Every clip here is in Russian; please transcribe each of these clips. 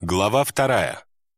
Глава 2.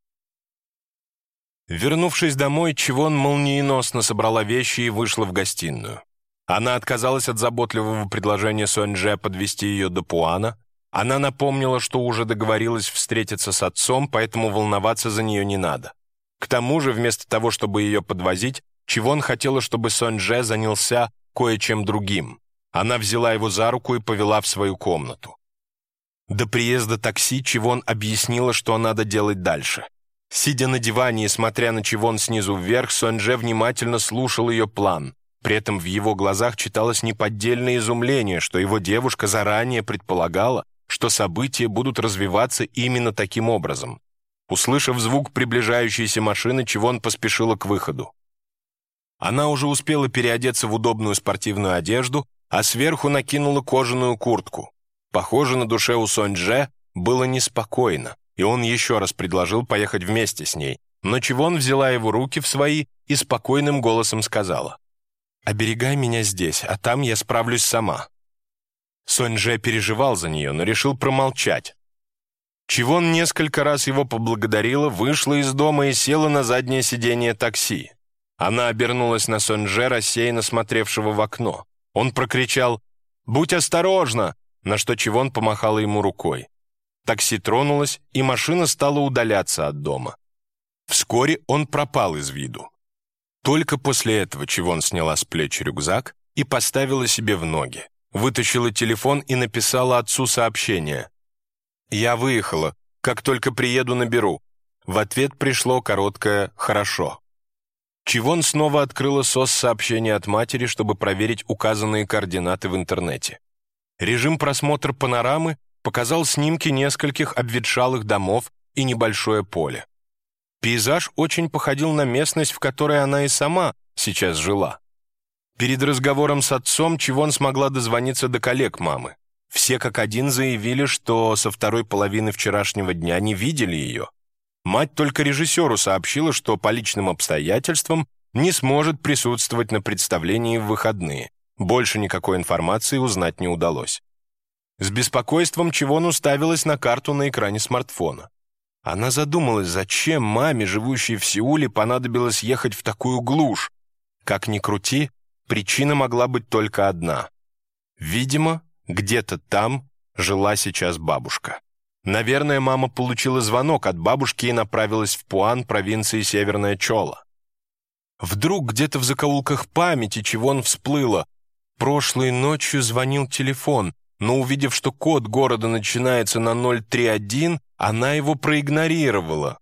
Вернувшись домой, Чивон молниеносно собрала вещи и вышла в гостиную. Она отказалась от заботливого предложения Сонь-Дже подвезти ее до Пуана. Она напомнила, что уже договорилась встретиться с отцом, поэтому волноваться за нее не надо. К тому же, вместо того, чтобы ее подвозить, Чивон хотела, чтобы Сонь-Дже занялся кое-чем другим. Она взяла его за руку и повела в свою комнату. До приезда такси Чивон объяснила, что надо делать дальше. Сидя на диване и смотря на Чивон снизу вверх, Сонь-Дже внимательно слушал ее план. При этом в его глазах читалось неподдельное изумление, что его девушка заранее предполагала, что события будут развиваться именно таким образом. Услышав звук приближающейся машины, Чивон поспешила к выходу. Она уже успела переодеться в удобную спортивную одежду, а сверху накинула кожаную куртку. Похоже, на душе у Сонь-Дже было неспокойно, и он еще раз предложил поехать вместе с ней, но Чивон взяла его руки в свои и спокойным голосом сказала: «Оберегай меня здесь, а там я справлюсь сама». Сонь-Дже переживал за нее, но решил промолчать. Чивон несколько раз его поблагодарила, вышла из дома и села на заднее сиденье такси. Она обернулась на Сонь-Дже, рассеянно смотревшего в окно. Он прокричал: «Будь осторожна!», на что Чивон помахала ему рукой. Такси тронулось, и машина стала удаляться от дома. Вскоре он пропал из виду. Только после этого Чивон сняла с плеч рюкзак и поставила себе в ноги, вытащила телефон и написала отцу сообщение: «Я выехала, как только приеду, наберу». В ответ пришло короткое «хорошо». Чивон снова открыла СОС-сообщение от матери, чтобы проверить указанные координаты в интернете. Режим просмотра панорамы показал снимки нескольких обветшалых домов и небольшое поле. Пейзаж очень походил на местность, в которой она и сама сейчас жила. Перед разговором с отцом Чивон смогла дозвониться до коллег мамы. Все как один заявили, что со второй половины вчерашнего дня не видели ее. Мать только режиссеру сообщила, что по личным обстоятельствам не сможет присутствовать на представлении в выходные. Больше никакой информации узнать не удалось. С беспокойством Чивон уставилась на карту на экране смартфона. Она задумалась, зачем маме, живущей в Сеуле, понадобилось ехать в такую глушь. Как ни крути, причина могла быть только одна. Видимо, где-то там жила сейчас бабушка. Наверное, мама получила звонок от бабушки и направилась в Пуан, провинции Северная Чола. Вдруг где-то в закоулках памяти Чивон всплыло: прошлой ночью звонил телефон, но увидев, что код города начинается на 031, она его проигнорировала.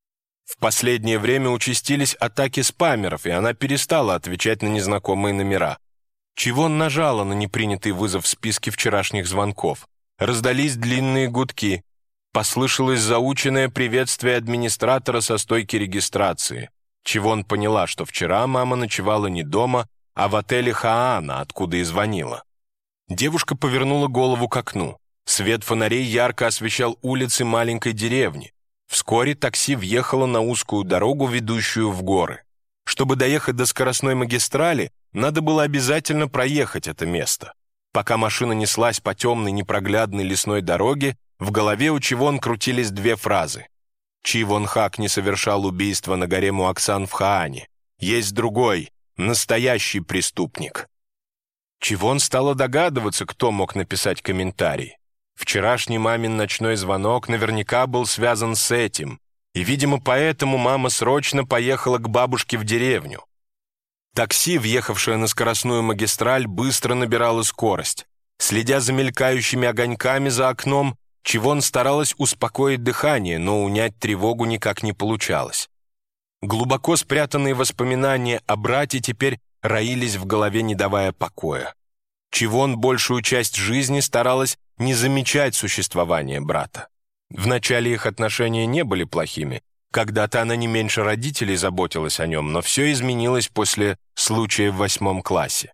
В последнее время участились атаки спамеров, и она перестала отвечать на незнакомые номера. Чивон нажала на непринятый вызов в списке вчерашних звонков. Раздались длинные гудки. Послышалось заученное приветствие администратора со стойки регистрации. Чивон поняла, что вчера мама ночевала не дома, а в отеле Хаана, откуда и звонила. Девушка повернула голову к окну. Свет фонарей ярко освещал улицы маленькой деревни. Вскоре такси въехало на узкую дорогу, ведущую в горы. Чтобы доехать до скоростной магистрали, надо было обязательно проехать это место. Пока машина неслась по темной непроглядной лесной дороге, в голове у Чивон крутились две фразы. Чи Вон Хак не совершал убийства на горе Муаксан в Хаане. Есть другой, настоящий преступник. Чивон стала догадываться, кто мог написать комментарий. Вчерашний мамин ночной звонок наверняка был связан с этим, и, видимо, поэтому мама срочно поехала к бабушке в деревню. Такси, въехавшее на скоростную магистраль, быстро набирало скорость. Следя за мелькающими огоньками за окном, Чивон старалась успокоить дыхание, но унять тревогу никак не получалось. Глубоко спрятанные воспоминания о брате теперь роились в голове, не давая покоя. Чивон большую часть жизни старалась не замечать существование брата. Вначале их отношения не были плохими. Когда-то она не меньше родителей заботилась о нем, но все изменилось после случая в 8 классе.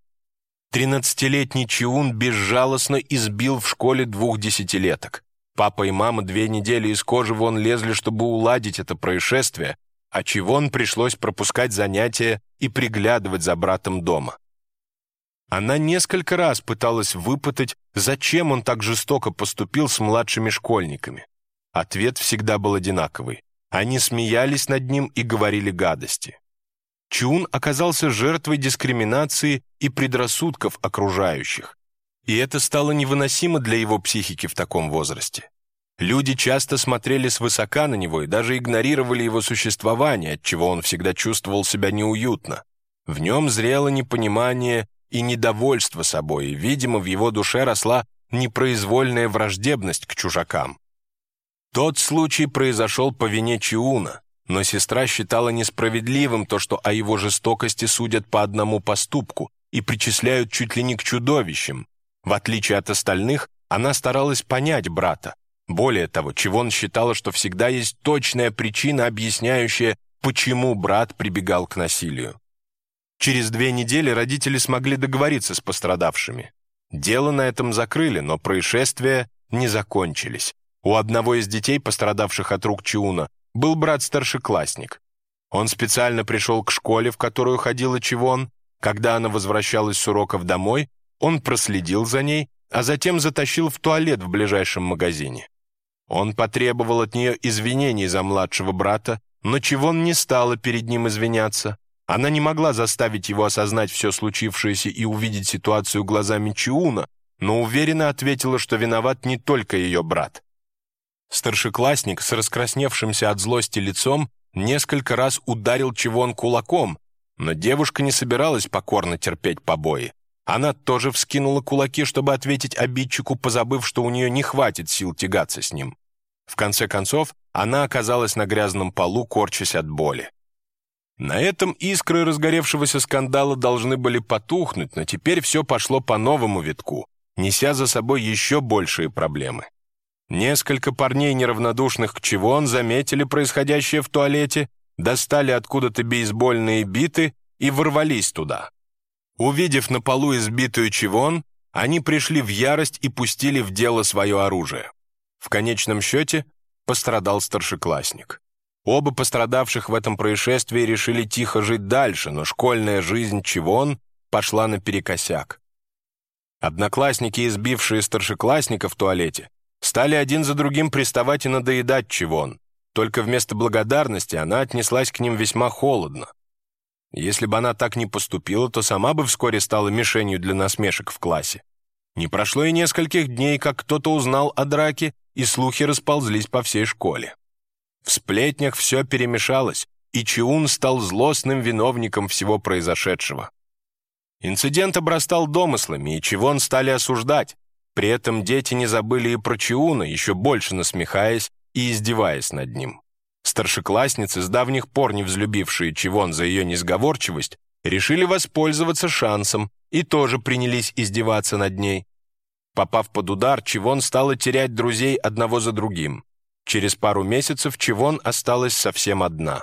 13-летний Чиун безжалостно избил в школе 2 десятилеток. Папа и мама 2 недели из кожи вон лезли, чтобы уладить это происшествие, а Чивон пришлось пропускать занятия и приглядывать за братом дома. Она несколько раз пыталась выпытать, зачем он так жестоко поступил с младшими школьниками. Ответ всегда был одинаковый. Они смеялись над ним и говорили гадости. Чиун оказался жертвой дискриминации и предрассудков окружающих. И это стало невыносимо для его психики в таком возрасте. Люди часто смотрели свысока на него и даже игнорировали его существование, отчего он всегда чувствовал себя неуютно. В нем зрело непонимание и недовольство собой, и, видимо, в его душе росла непроизвольная враждебность к чужакам. Тот случай произошел по вине Чиуна, но сестра считала несправедливым то, что о его жестокости судят по одному поступку и причисляют чуть ли не к чудовищам. В отличие от остальных, она старалась понять брата. Более того, Чивон считала, что всегда есть точная причина, объясняющая, почему брат прибегал к насилию. Через 2 недели родители смогли договориться с пострадавшими. Дело на этом закрыли, но происшествия не закончились. У одного из детей, пострадавших от рук Чиуна, был брат-старшеклассник. Он специально пришел к школе, в которую ходила Чивон. Когда она возвращалась с уроков домой, он проследил за ней, а затем затащил в туалет в ближайшем магазине. Он потребовал от нее извинений за младшего брата, но Чивон не стала перед ним извиняться. Она не могла заставить его осознать все случившееся и увидеть ситуацию глазами Чиуна, но уверенно ответила, что виноват не только ее брат. Старшеклассник с раскрасневшимся от злости лицом несколько раз ударил Чивон кулаком, но девушка не собиралась покорно терпеть побои. Она тоже вскинула кулаки, чтобы ответить обидчику, позабыв, что у нее не хватит сил тягаться с ним. В конце концов, она оказалась на грязном полу, корчась от боли. На этом искры разгоревшегося скандала должны были потухнуть, но теперь все пошло по новому витку, неся за собой еще большие проблемы. Несколько парней, неравнодушных к Чивон, заметили происходящее в туалете, достали откуда-то бейсбольные биты и ворвались туда. Увидев на полу избитую Чивон, они пришли в ярость и пустили в дело свое оружие. В конечном счете пострадал старшеклассник. Оба пострадавших в этом происшествии решили тихо жить дальше, но школьная жизнь Чивон пошла наперекосяк. Одноклассники, избившие старшеклассника в туалете, стали один за другим приставать и надоедать Чивон. Только вместо благодарности она отнеслась к ним весьма холодно. Если бы она так не поступила, то сама бы вскоре стала мишенью для насмешек в классе. Не прошло и нескольких дней, как кто-то узнал о драке, и слухи расползлись по всей школе. В сплетнях все перемешалось, и Чиун стал злостным виновником всего произошедшего. Инцидент обрастал домыслами, и Чивон стали осуждать. При этом дети не забыли и про Чиуна, еще больше насмехаясь и издеваясь над ним. Старшеклассницы, с давних пор не взлюбившие Чивон за ее несговорчивость, решили воспользоваться шансом и тоже принялись издеваться над ней. Попав под удар, Чивон стала терять друзей одного за другим. Через пару месяцев Чивон осталась совсем одна.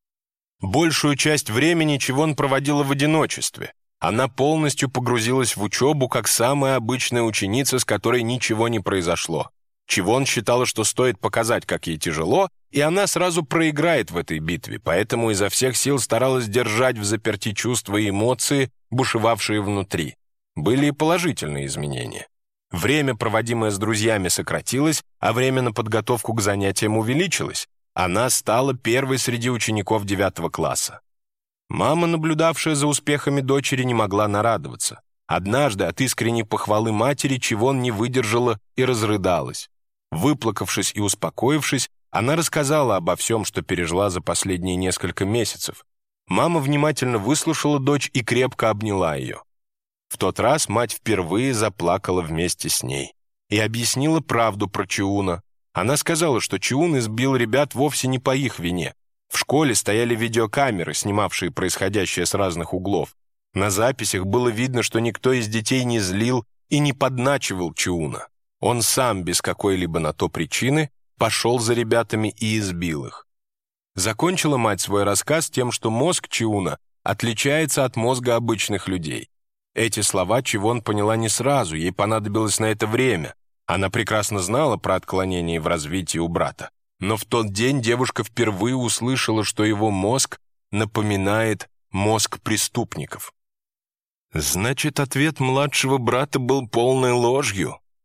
Большую часть времени Чивон проводила в одиночестве. Она полностью погрузилась в учебу, как самая обычная ученица, с которой ничего не произошло. Чивон считала, что стоит показать, как ей тяжело, и она сразу проиграет в этой битве, поэтому изо всех сил старалась держать в заперти чувства и эмоции, бушевавшие внутри. Были и положительные изменения. Время, проводимое с друзьями, сократилось, а время на подготовку к занятиям увеличилось. Она стала первой среди учеников 9 класса. Мама, наблюдавшая за успехами дочери, не могла нарадоваться. Однажды от искренней похвалы матери Чивон не выдержала и разрыдалась. Выплакавшись и успокоившись, она рассказала обо всем, что пережила за последние несколько месяцев. Мама внимательно выслушала дочь и крепко обняла ее. В тот раз мать впервые заплакала вместе с ней и объяснила правду про Чиуна. Она сказала, что Чиун избил ребят вовсе не по их вине. В школе стояли видеокамеры, снимавшие происходящее с разных углов. На записях было видно, что никто из детей не злил и не подначивал Чиуна. Он сам, без какой-либо на то причины, пошел за ребятами и избил их. Закончила мать свой рассказ тем, что мозг Чиуна отличается от мозга обычных людей. Эти слова Чивон поняла не сразу, ей понадобилось на это время. Она прекрасно знала про отклонения в развитии у брата. Но в тот день девушка впервые услышала, что его мозг напоминает мозг преступников. Значит, ответ младшего брата был полной ложью.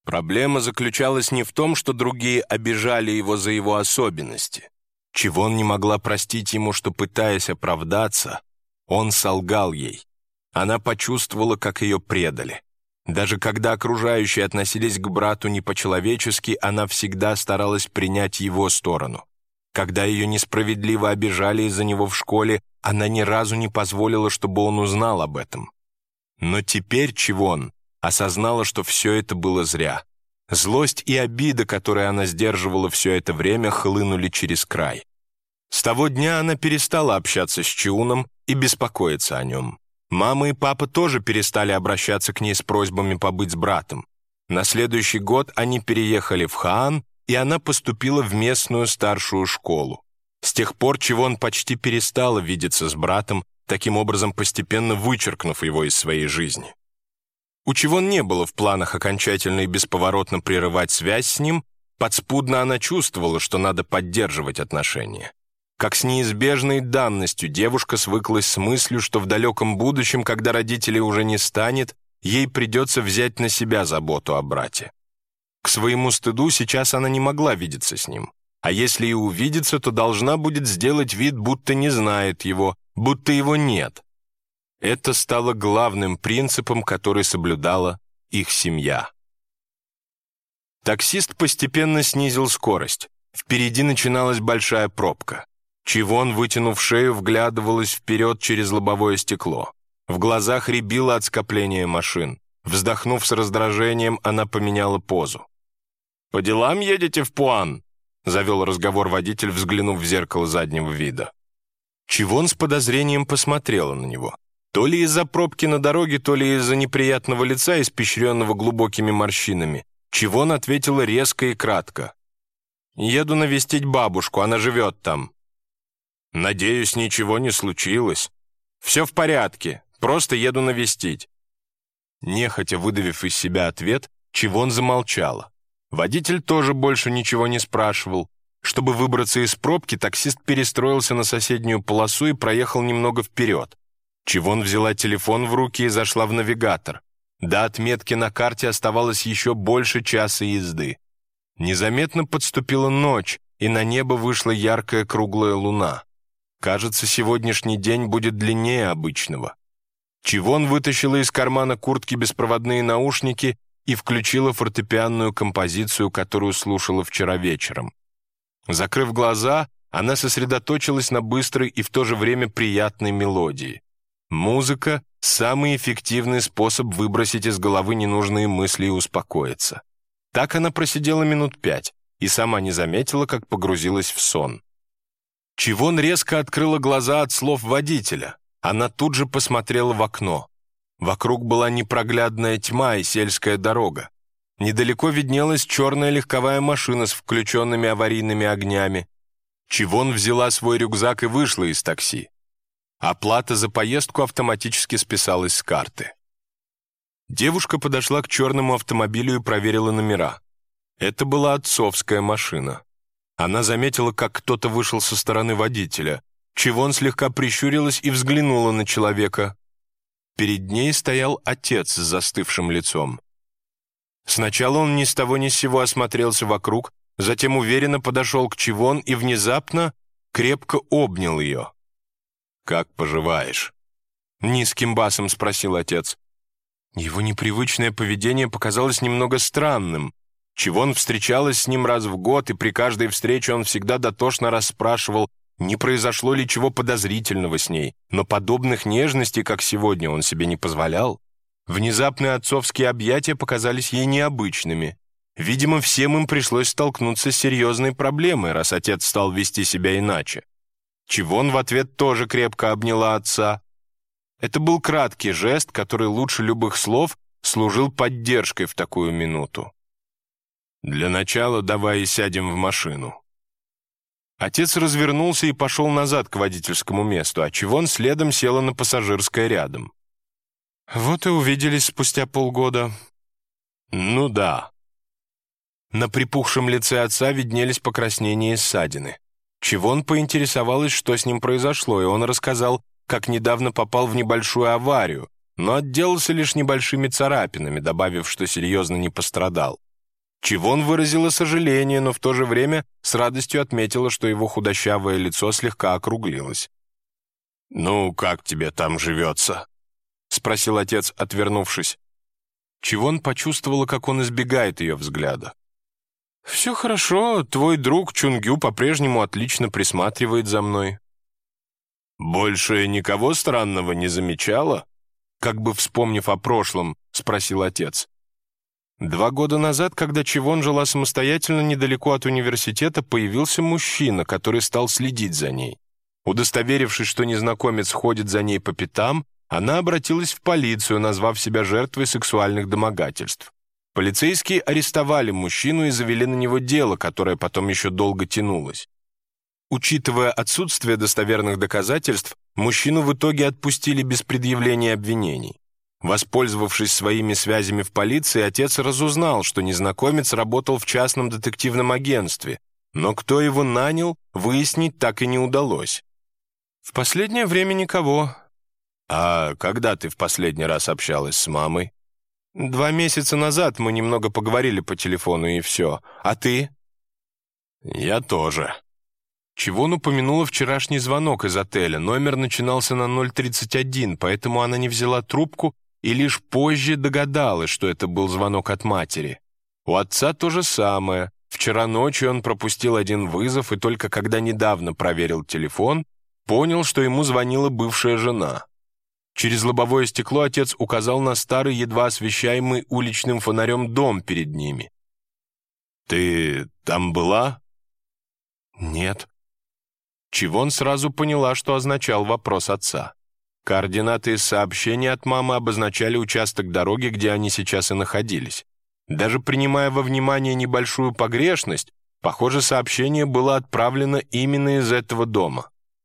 Проблема заключалась не в том, что другие обижали его за его особенности. Чивон не могла простить ему, что, пытаясь оправдаться, он солгал ей. Она почувствовала, как ее предали. Даже когда окружающие относились к брату не по-человечески, она всегда старалась принять его сторону. Когда ее несправедливо обижали из-за него в школе, она ни разу не позволила, чтобы он узнал об этом. Но теперь Чивон осознала, что все это было зря. Злость и обида, которые она сдерживала все это время, хлынули через край. С того дня она перестала общаться с Чиуном и беспокоиться о нем. Мама и папа тоже перестали обращаться к ней с просьбами побыть с братом. На следующий год они переехали в Хаан, и она поступила в местную старшую школу. С тех пор Чивон почти перестала видеться с братом, таким образом постепенно вычеркнув его из своей жизни. У Чивон не было в планах окончательно и бесповоротно прерывать связь с ним, подспудно она чувствовала, что надо поддерживать отношения. Как с неизбежной данностью девушка свыклась с мыслью, что в далеком будущем, когда родителей уже не станет, ей придется взять на себя заботу о брате. К своему стыду сейчас она не могла видеться с ним. А если и увидится, то должна будет сделать вид, будто не знает его, будто его нет. Это стало главным принципом, который соблюдала их семья. Таксист постепенно снизил скорость. Впереди начиналась большая пробка. Чивон, вытянув шею, вглядывалась вперед через лобовое стекло. В глазах рябило от скопления машин. Вздохнув с раздражением, она поменяла позу. «По делам едете в Пуан?» — завел разговор водитель, взглянув в зеркало заднего вида. Чивон с подозрением посмотрела на него. То ли из-за пробки на дороге, то ли из-за неприятного лица, испещренного глубокими морщинами. Чивон ответила резко и кратко. «Еду навестить бабушку, она живет там». «Надеюсь, ничего не случилось. Все в порядке, просто еду навестить». Нехотя выдавив из себя ответ, Чивон замолчала. Водитель тоже больше ничего не спрашивал. Чтобы выбраться из пробки, таксист перестроился на соседнюю полосу и проехал немного вперед. Чивон взяла телефон в руки и зашла в навигатор. До отметки на карте оставалось еще больше часа езды. Незаметно подступила ночь, и на небо вышла яркая круглая луна. Кажется, сегодняшний день будет длиннее обычного. Чивон вытащила из кармана куртки беспроводные наушники и включила фортепианную композицию, которую слушала вчера вечером. Закрыв глаза, она сосредоточилась на быстрой и в то же время приятной мелодии. Музыка — самый эффективный способ выбросить из головы ненужные мысли и успокоиться. Так она просидела минут 5 и сама не заметила, как погрузилась в сон. Чивон резко открыла глаза от слов водителя. Она тут же посмотрела в окно. Вокруг была непроглядная тьма и сельская дорога. Недалеко виднелась черная легковая машина с включенными аварийными огнями. Чивон взяла свой рюкзак и вышла из такси. Оплата за поездку автоматически списалась с карты. Девушка подошла к черному автомобилю и проверила номера. Это была отцовская машина. Она заметила, как кто-то вышел со стороны водителя. Чивон слегка прищурилась и взглянула на человека. Перед ней стоял отец с застывшим лицом. Сначала он ни с того ни с сего осмотрелся вокруг, затем уверенно подошел к Чивон и внезапно крепко обнял ее. «Как поживаешь?» — низким басом спросил отец. Его непривычное поведение показалось немного странным. Чивон встречалась с ним раз в год, и при каждой встрече он всегда дотошно расспрашивал, не произошло ли чего подозрительного с ней, но подобных нежностей, как сегодня, он себе не позволял. Внезапные отцовские объятия показались ей необычными. Видимо, всем им пришлось столкнуться с серьезной проблемой, раз отец стал вести себя иначе. Чивон в ответ тоже крепко обняла отца. Это был краткий жест, который лучше любых слов служил поддержкой в такую минуту. «Для начала давай сядем в машину». Отец развернулся и пошел назад к водительскому месту, а Чивон следом села на пассажирское рядом. «Вот и увиделись спустя полгода». «Ну да». На припухшем лице отца виднелись покраснения и ссадины. Чивон поинтересовалась, что с ним произошло, и он рассказал, как недавно попал в небольшую аварию, но отделался лишь небольшими царапинами, добавив, что серьезно не пострадал. Чивон выразила сожаление, но в то же время с радостью отметила, что его худощавое лицо слегка округлилось. «Ну, как тебе там живется?» — спросил отец, отвернувшись. Чивон почувствовала, как он избегает ее взгляда. «Все хорошо, твой друг Чунгю по-прежнему отлично присматривает за мной». «Больше никого странного не замечала?» Как бы вспомнив о прошлом, спросил отец. 2 года назад, когда Чивон жила самостоятельно недалеко от университета, появился мужчина, который стал следить за ней. Удостоверившись, что незнакомец ходит за ней по пятам, она обратилась в полицию, назвав себя жертвой сексуальных домогательств. Полицейские арестовали мужчину и завели на него дело, которое потом еще долго тянулось. Учитывая отсутствие достоверных доказательств, мужчину в итоге отпустили без предъявления обвинений. Воспользовавшись своими связями в полиции, отец разузнал, что незнакомец работал в частном детективном агентстве, но кто его нанял, выяснить так и не удалось. «В последнее время никого». «А когда ты в последний раз общалась с мамой?» 2 месяца назад мы немного поговорили по телефону, и все. А ты?» «Я тоже». Чивон упомянула вчерашний звонок из отеля. Номер начинался на 031, поэтому она не взяла трубку и лишь позже догадалась, что это был звонок от матери. У отца то же самое. Вчера ночью он пропустил 1 вызов и только когда недавно проверил телефон, понял, что ему звонила бывшая жена. Через лобовое стекло отец указал на старый, едва освещаемый уличным фонарем дом перед ними. «Ты там была?» «Нет». Чивон сразу поняла, что означал вопрос отца. Координаты из сообщения от мамы обозначали участок дороги, где они сейчас и находились. Даже принимая во внимание небольшую погрешность, похоже, сообщение было отправлено именно из этого дома.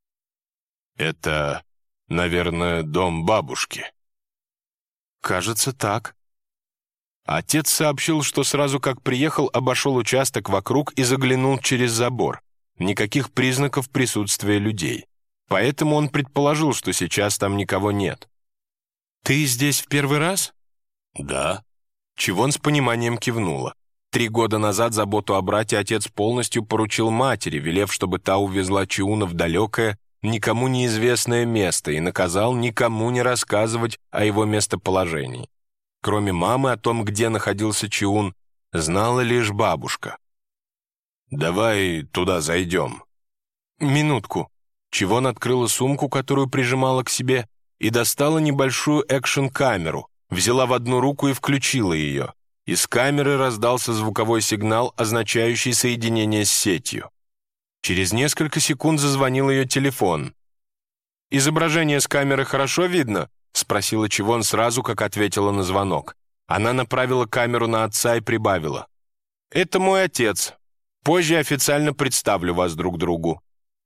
«Это, наверное, дом бабушки». «Кажется, так». Отец сообщил, что сразу как приехал, обошел участок вокруг и заглянул через забор. Никаких признаков присутствия людей. Поэтому он предположил, что сейчас там никого нет. «Ты здесь в первый раз?» «Да». Чивон с пониманием кивнула. 3 года назад заботу о брате отец полностью поручил матери, велев, чтобы та увезла Чиуна в далекое, никому неизвестное место и наказал никому не рассказывать о его местоположении. Кроме мамы, о том, где находился Чиун, знала лишь бабушка. «Давай туда зайдем». «Минутку». Чивон открыла сумку, которую прижимала к себе, и достала небольшую экшн-камеру, взяла в одну руку и включила ее. Из камеры раздался звуковой сигнал, означающий соединение с сетью. Через несколько секунд зазвонил ее телефон. «Изображение с камеры хорошо видно?» — спросила Чивон сразу, как ответила на звонок. Она направила камеру на отца и прибавила. «Это мой отец. Позже официально представлю вас друг другу».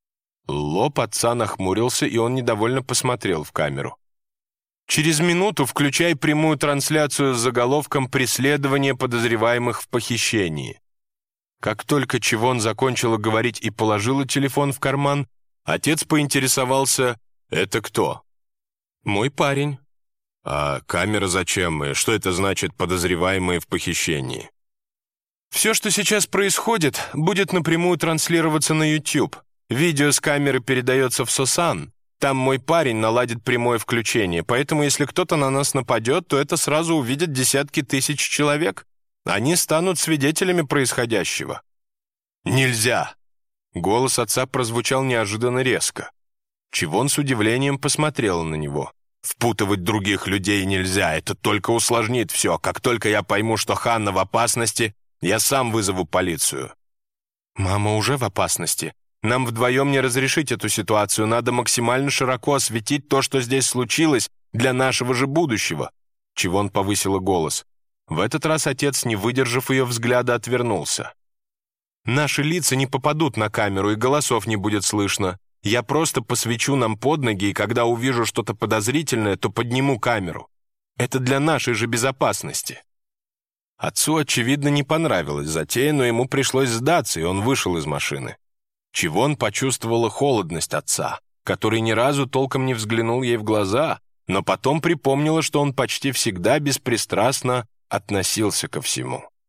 Лоб отца нахмурился, и он недовольно посмотрел в камеру. «Через минуту включай прямую трансляцию с заголовком «Преследование подозреваемых в похищении». Как только Чивон закончила говорить и положила телефон в карман, отец поинтересовался: «Это кто?» «Мой парень». «А камера зачем? И что это значит «подозреваемые в похищении»?» «Все, что сейчас происходит, будет напрямую транслироваться на YouTube. Видео с камеры передается в Сосан. Там мой парень наладит прямое включение, поэтому если кто-то на нас нападет, то это сразу увидят десятки тысяч человек. Они станут свидетелями происходящего». «Нельзя!» Голос отца прозвучал неожиданно резко. Чивон с удивлением посмотрела на него. «Впутывать других людей нельзя, это только усложнит все. Как только я пойму, что Ханна в опасности, я сам вызову полицию». «Мама уже в опасности. Нам вдвоем не разрешить эту ситуацию. Надо максимально широко осветить то, что здесь случилось, для нашего же будущего». Чивон повысила голос. В этот раз отец, не выдержав ее взгляда, отвернулся. «Наши лица не попадут на камеру, и голосов не будет слышно. Я просто посвечу нам под ноги, и когда увижу что-то подозрительное, то подниму камеру. Это для нашей же безопасности». Отцу, очевидно, не понравилась затея, но ему пришлось сдаться, и он вышел из машины. Чивон почувствовала холодность отца, который ни разу толком не взглянул ей в глаза, но потом припомнила, что он почти всегда беспристрастно относился ко всему.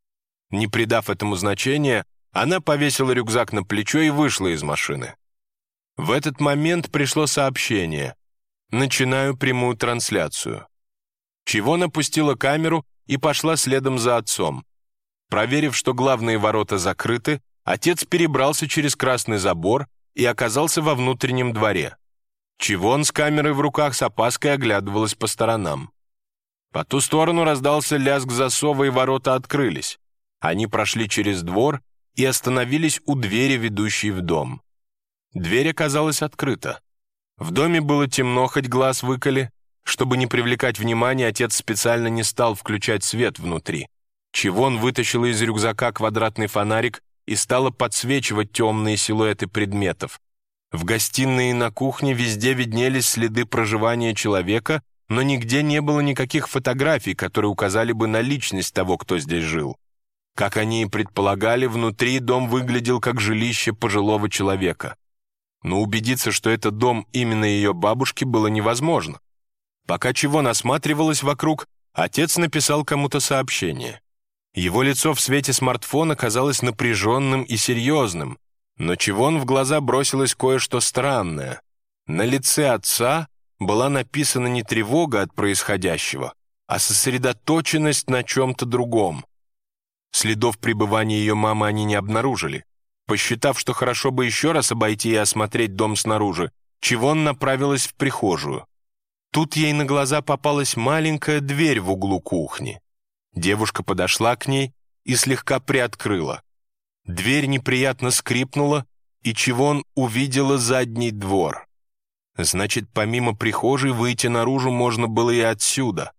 Не придав этому значения, она повесила рюкзак на плечо и вышла из машины. В этот момент пришло сообщение: «Начинаю прямую трансляцию». Чивон опустила камеру и пошла следом за отцом. Проверив, что главные ворота закрыты, отец перебрался через красный забор и оказался во внутреннем дворе. Чивон с камерой в руках с опаской оглядывалась по сторонам. По ту сторону раздался лязг засова, и ворота открылись. Они прошли через двор и остановились у двери, ведущей в дом. Дверь оказалась открыта. В доме было темно, хоть глаз выколи. Чтобы не привлекать внимания, отец специально не стал включать свет внутри. Чивон вытащила из рюкзака квадратный фонарик и стала подсвечивать темные силуэты предметов. В гостиной и на кухне везде виднелись следы проживания человека, но нигде не было никаких фотографий, которые указали бы на личность того, кто здесь жил. Как они и предполагали, внутри дом выглядел как жилище пожилого человека. Но убедиться, что это дом именно ее бабушки, было невозможно. Пока Чивон осматривалась вокруг, отец написал кому-то сообщение. Его лицо в свете смартфона казалось напряженным и серьезным, но Чивон в глаза бросилось кое-что странное. На лице отца была написана не тревога от происходящего, а сосредоточенность на чем-то другом. Следов пребывания ее мамы они не обнаружили. Посчитав, что хорошо бы еще раз обойти и осмотреть дом снаружи, Чивон направилась в прихожую. Тут ей на глаза попалась маленькая дверь в углу кухни. Девушка подошла к ней и слегка приоткрыла. Дверь неприятно скрипнула, и Чивон увидела задний двор. Значит, помимо прихожей выйти наружу можно было и отсюда.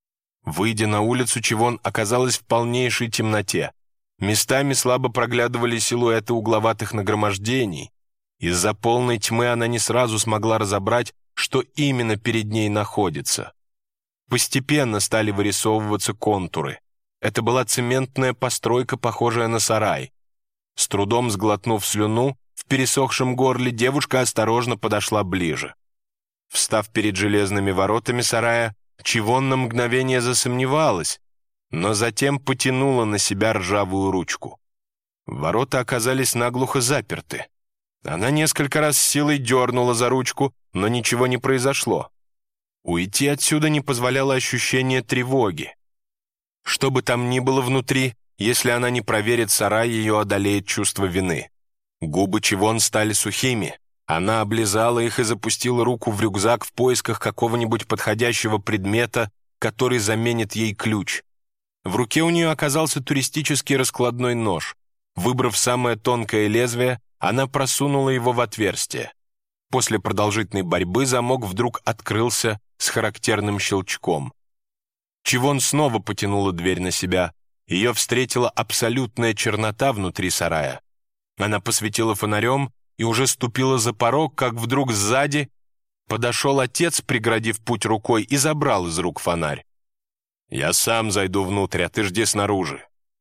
Выйдя на улицу, Чивон оказалась в полнейшей темноте. Местами слабо проглядывали силуэты угловатых нагромождений. Из-за полной тьмы она не сразу смогла разобрать, что именно перед ней находится. Постепенно стали вырисовываться контуры. Это была цементная постройка, похожая на сарай. С трудом сглотнув слюну, в пересохшем горле девушка осторожно подошла ближе. Встав перед железными воротами сарая, Чивон на мгновение засомневалась, но затем потянула на себя ржавую ручку. Ворота оказались наглухо заперты. Она несколько раз с силой дернула за ручку, но ничего не произошло. Уйти отсюда не позволяло ощущение тревоги. Что бы там ни было внутри, если она не проверит сарай, ее одолеет чувство вины. Губы Чивон стали сухими. Она облизала их и запустила руку в рюкзак в поисках какого-нибудь подходящего предмета, который заменит ей ключ. В руке у нее оказался туристический раскладной нож. Выбрав самое тонкое лезвие, она просунула его в отверстие. После продолжительной борьбы замок вдруг открылся с характерным щелчком. Чивон снова потянула дверь на себя. Ее встретила абсолютная чернота внутри сарая. Она посветила фонарем и уже ступила за порог, как вдруг сзади подошел отец, преградив путь рукой, и забрал из рук фонарь. «Я сам зайду внутрь, а ты жди снаружи».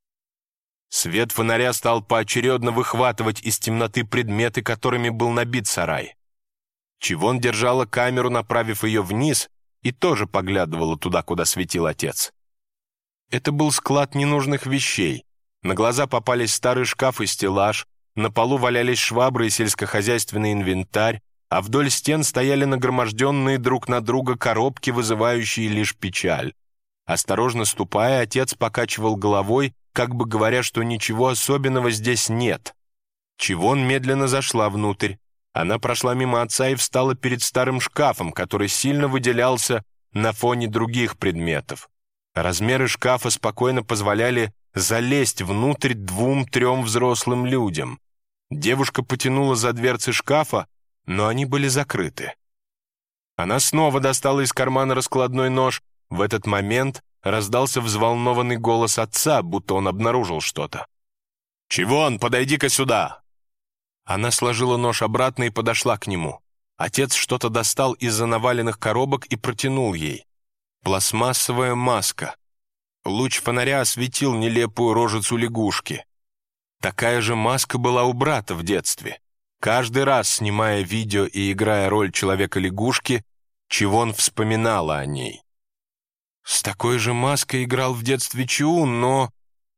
Свет фонаря стал поочередно выхватывать из темноты предметы, которыми был набит сарай. Чивон держала камеру, направив ее вниз, и тоже поглядывала туда, куда светил отец. Это был склад ненужных вещей. На глаза попались старый шкаф и стеллаж, на полу валялись швабры и сельскохозяйственный инвентарь, а вдоль стен стояли нагроможденные друг на друга коробки, вызывающие лишь печаль. Осторожно ступая, отец покачивал головой, как бы говоря, что ничего особенного здесь нет. Чивон медленно зашла внутрь. Она прошла мимо отца и встала перед старым шкафом, который сильно выделялся на фоне других предметов. Размеры шкафа спокойно позволяли залезть внутрь 2-3 взрослым людям. Девушка потянула за дверцы шкафа, но они были закрыты. Она снова достала из кармана раскладной нож. В этот момент раздался взволнованный голос отца, будто он обнаружил что-то. «Чивон, подойди-ка сюда!» Она сложила нож обратно и подошла к нему. Отец что-то достал из-за наваленных коробок и протянул ей. Пластмассовая маска. Луч фонаря осветил нелепую рожицу лягушки. Такая же маска была у брата в детстве. Каждый раз, снимая видео и играя роль человека-лягушки, Чивон вспоминала о ней. С такой же маской играл в детстве Чиун, но...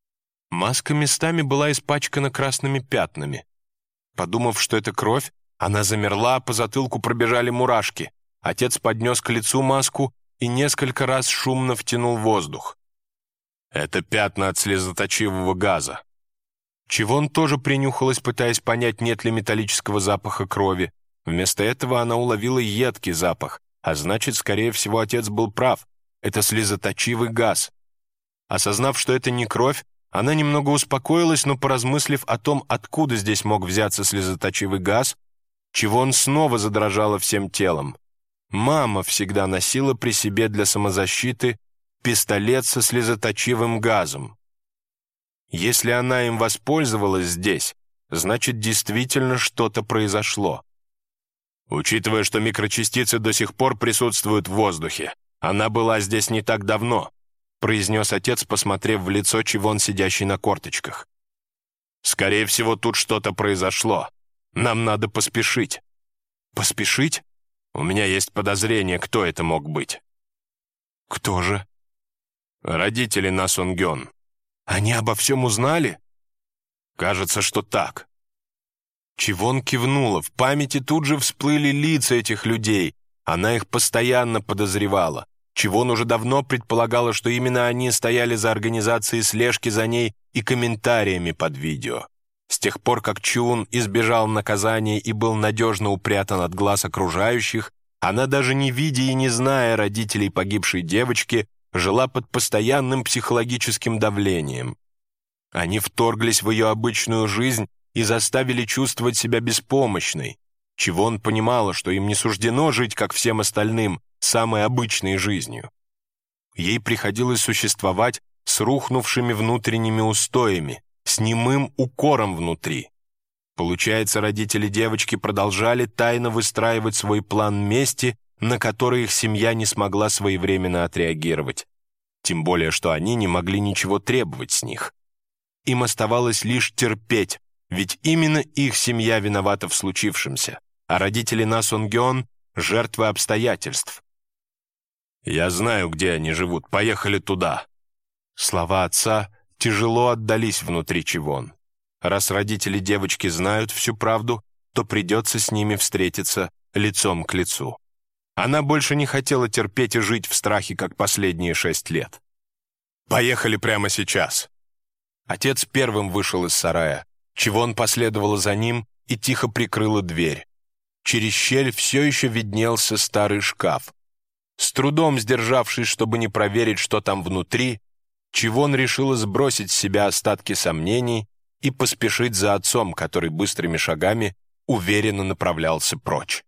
Маска местами была испачкана красными пятнами. Подумав, что это кровь, она замерла, а по затылку пробежали мурашки. Отец поднес к лицу маску и несколько раз шумно втянул воздух. «Это пятна от слезоточивого газа». Чивон тоже принюхалась, пытаясь понять, нет ли металлического запаха крови. Вместо этого она уловила едкий запах, а значит, скорее всего, отец был прав. Это слезоточивый газ. Осознав, что это не кровь, она немного успокоилась, но, поразмыслив о том, откуда здесь мог взяться слезоточивый газ, Чивон снова задрожала всем телом. Мама всегда носила при себе для самозащиты пистолет со слезоточивым газом. Если она им воспользовалась здесь, значит, действительно что-то произошло. Учитывая, что микрочастицы до сих пор присутствуют в воздухе, она была здесь не так давно, произнес отец, посмотрев в лицо Чивон, сидящей на корточках. «Скорее всего, тут что-то произошло. Нам надо поспешить». «Поспешить? У меня есть подозрение, кто это мог быть». «Кто же?» «Родители На Сунгён». «Они обо всем узнали?» «Кажется, что так». Чивон кивнула. В памяти тут же всплыли лица этих людей. Она их постоянно подозревала. Чивон уже давно предполагала, что именно они стояли за организацией слежки за ней и комментариями под видео. С тех пор, как Чун избежал наказания и был надежно упрятан от глаз окружающих, она, даже не видя и не зная родителей погибшей девочки, жила под постоянным психологическим давлением. Они вторглись в ее обычную жизнь и заставили чувствовать себя беспомощной. Чивон понимала, что им не суждено жить, как всем остальным, самой обычной жизнью. Ей приходилось существовать с рухнувшими внутренними устоями, с немым укором внутри. Получается, родители девочки продолжали тайно выстраивать свой план мести, на который их семья не смогла своевременно отреагировать. Тем более, что они не могли ничего требовать с них. Им оставалось лишь терпеть, ведь именно их семья виновата в случившемся, а родители На Сунгён — жертвы обстоятельств. «Я знаю, где они живут. Поехали туда». Слова отца тяжело отдались внутри Чивон. Раз родители девочки знают всю правду, то придется с ними встретиться лицом к лицу. Она больше не хотела терпеть и жить в страхе, как последние 6 лет. «Поехали прямо сейчас». Отец первым вышел из сарая. Чивон последовала за ним и тихо прикрыла дверь. Через щель все еще виднелся старый шкаф. С трудом сдержавшись, чтобы не проверить, что там внутри, Чивон решила сбросить с себя остатки сомнений и поспешить за отцом, который быстрыми шагами уверенно направлялся прочь.